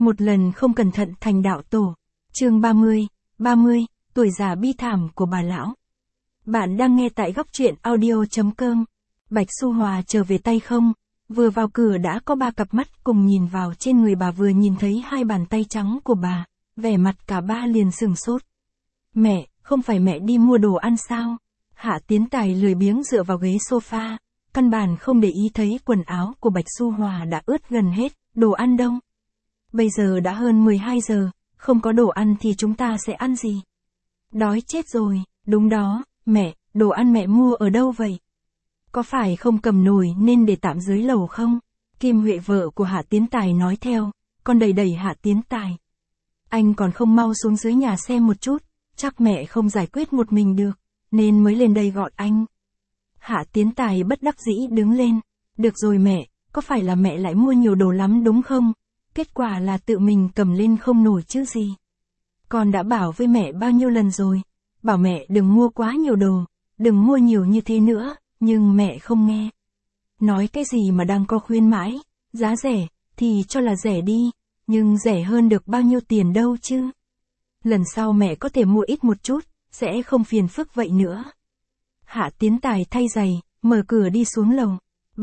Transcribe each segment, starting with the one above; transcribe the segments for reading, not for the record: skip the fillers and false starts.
Một lần không cẩn thận thành đạo tổ. Chương 30, tuổi già bi thảm của bà lão. Bạn đang nghe tại góc truyện audio.com. Bạch Xu Hòa trở về tay không, vừa vào cửa đã có 3 cặp mắt cùng nhìn vào trên người bà, vừa nhìn thấy 2 bàn tay trắng của bà, vẻ mặt cả ba liền sửng sốt. Mẹ, không phải mẹ đi mua đồ ăn sao? Hạ Tiến Tài lười biếng dựa vào ghế sofa, căn bản không để ý thấy quần áo của Bạch Xu Hòa đã ướt gần hết, đồ ăn đâu? Bây giờ đã hơn 12 giờ, không có đồ ăn thì chúng ta sẽ ăn gì? Đói chết rồi, đúng đó, mẹ, đồ ăn mẹ mua ở đâu vậy? Có phải không cầm nồi nên để tạm dưới lầu không? Kim Huệ vợ của Hạ Tiến Tài nói theo, còn đẩy Hạ Tiến Tài. Anh còn không mau xuống dưới nhà xem một chút, chắc mẹ không giải quyết một mình được, nên mới lên đây gọi anh. Hạ Tiến Tài bất đắc dĩ đứng lên, được rồi mẹ, có phải là mẹ lại mua nhiều đồ lắm đúng không? Kết quả là tự mình cầm lên không nổi chứ gì. Con đã bảo với mẹ bao nhiêu lần rồi, bảo mẹ đừng mua quá nhiều đồ, đừng mua nhiều như thế nữa, nhưng mẹ không nghe. Nói cái gì mà đang có khuyến mãi, giá rẻ, thì cho là rẻ đi, nhưng rẻ hơn được bao nhiêu tiền đâu chứ. Lần sau mẹ có thể mua ít một chút, sẽ không phiền phức vậy nữa. Hạ Tiến Tài thay giày, mở cửa đi xuống lầu.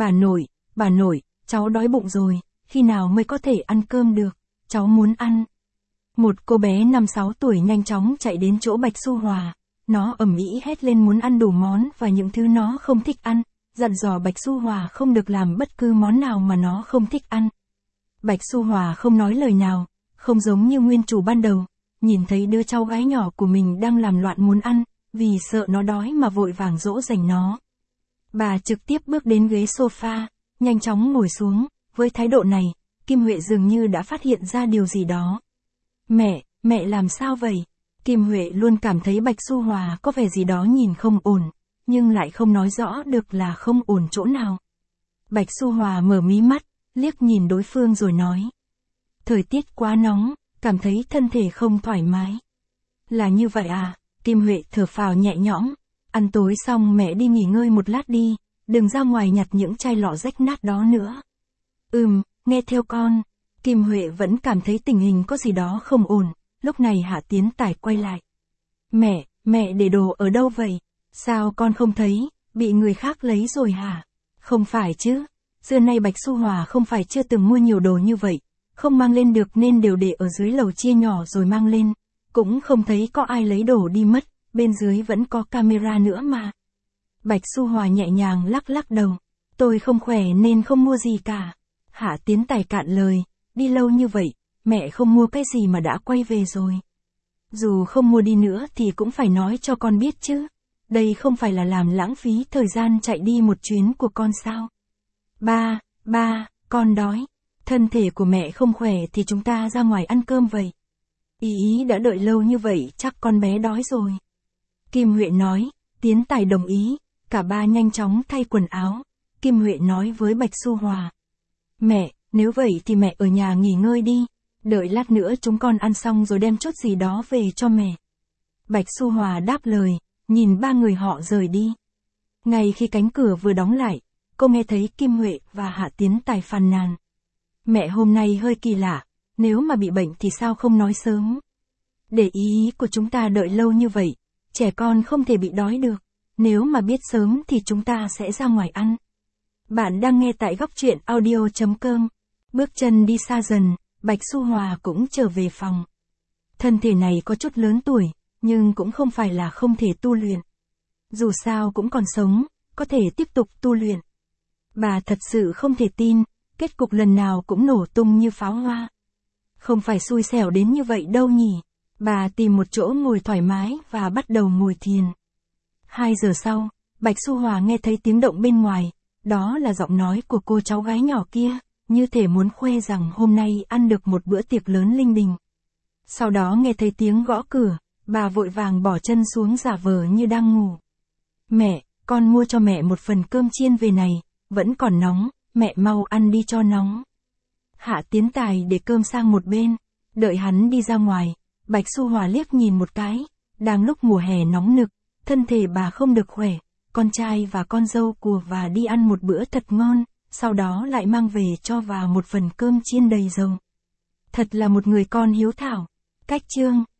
Bà nội, cháu đói bụng rồi, khi nào mới có thể ăn cơm được, cháu muốn ăn. Một cô bé 5-6 tuổi nhanh chóng chạy đến chỗ Bạch Xu Hòa, nó ầm ĩ hét lên muốn ăn đủ món và những thứ nó không thích ăn, dặn dò Bạch Xu Hòa không được làm bất cứ món nào mà nó không thích ăn. Bạch Xu Hòa không nói lời nào, không giống như nguyên chủ ban đầu, nhìn thấy đứa cháu gái nhỏ của mình đang làm loạn muốn ăn, vì sợ nó đói mà vội vàng dỗ dành nó. Bà trực tiếp bước đến ghế sofa, nhanh chóng ngồi xuống, với thái độ này, Kim Huệ dường như đã phát hiện ra điều gì đó. Mẹ làm sao vậy? Kim Huệ luôn cảm thấy Bạch Xu Hòa có vẻ gì đó nhìn không ổn, nhưng lại không nói rõ được là không ổn chỗ nào. Bạch Xu Hòa mở mí mắt, liếc nhìn đối phương rồi nói. Thời tiết quá nóng, cảm thấy thân thể không thoải mái. Là như vậy à? Kim Huệ thở phào nhẹ nhõm. Ăn tối xong mẹ đi nghỉ ngơi một lát đi, đừng ra ngoài nhặt những chai lọ rách nát đó nữa. Nghe theo con. Kim Huệ vẫn cảm thấy tình hình có gì đó không ổn. Lúc này Hạ Tiến Tài quay lại. Mẹ để đồ ở đâu vậy? Sao con không thấy, bị người khác lấy rồi hả? Không phải chứ, xưa nay Bạch Xu Hòa không phải chưa từng mua nhiều đồ như vậy, không mang lên được nên đều để ở dưới lầu chia nhỏ rồi mang lên, cũng không thấy có ai lấy đồ đi mất, bên dưới vẫn có camera nữa mà. Bạch Xu Hòa nhẹ nhàng lắc đầu, tôi không khỏe nên không mua gì cả. Hạ Tiến Tài cạn lời, đi lâu như vậy, mẹ không mua cái gì mà đã quay về rồi. Dù không mua đi nữa thì cũng phải nói cho con biết chứ. Đây không phải là làm lãng phí thời gian chạy đi một chuyến của con sao? Ba, con đói. Thân thể của mẹ không khỏe thì chúng ta ra ngoài ăn cơm vậy. Ý đã đợi lâu như vậy chắc con bé đói rồi. Kim Huệ nói, Tiến Tài đồng ý, cả ba nhanh chóng thay quần áo. Kim Huệ nói với Bạch Xu Hòa. Mẹ, nếu vậy thì mẹ ở nhà nghỉ ngơi đi, đợi lát nữa chúng con ăn xong rồi đem chút gì đó về cho mẹ. Bạch Xu Hòa đáp lời, nhìn ba người họ rời đi. Ngay khi cánh cửa vừa đóng lại, cô nghe thấy Kim Huệ và Hạ Tiến Tài phàn nàn. Mẹ hôm nay hơi kỳ lạ, nếu mà bị bệnh thì sao không nói sớm? Để ý của chúng ta đợi lâu như vậy, trẻ con không thể bị đói được, nếu mà biết sớm thì chúng ta sẽ ra ngoài ăn. Bạn đang nghe tại góc truyện audio.com. Bước chân đi xa dần, Bạch Xu Hòa cũng trở về phòng. Thân thể này có chút lớn tuổi, nhưng cũng không phải là không thể tu luyện. Dù sao cũng còn sống, có thể tiếp tục tu luyện. Bà thật sự không thể tin, kết cục lần nào cũng nổ tung như pháo hoa. Không phải xui xẻo đến như vậy đâu nhỉ. Bà tìm một chỗ ngồi thoải mái và bắt đầu ngồi thiền. 2 giờ sau, Bạch Xu Hòa nghe thấy tiếng động bên ngoài, đó là giọng nói của cô cháu gái nhỏ kia, như thể muốn khoe rằng hôm nay ăn được một bữa tiệc lớn linh đình. Sau đó nghe thấy tiếng gõ cửa, bà vội vàng bỏ chân xuống giả vờ như đang ngủ. Mẹ, con mua cho mẹ một phần cơm chiên về này, vẫn còn nóng, mẹ mau ăn đi cho nóng. Hạ Tiến Tài để cơm sang một bên, đợi hắn đi ra ngoài, Bạch Xu Hòa liếc nhìn một cái, đang lúc mùa hè nóng nực, thân thể bà không được khỏe, con trai và con dâu của và đi ăn một bữa thật ngon, sau đó lại mang về cho và một phần cơm chiên đầy dầu. Thật là một người con hiếu thảo. Cách chương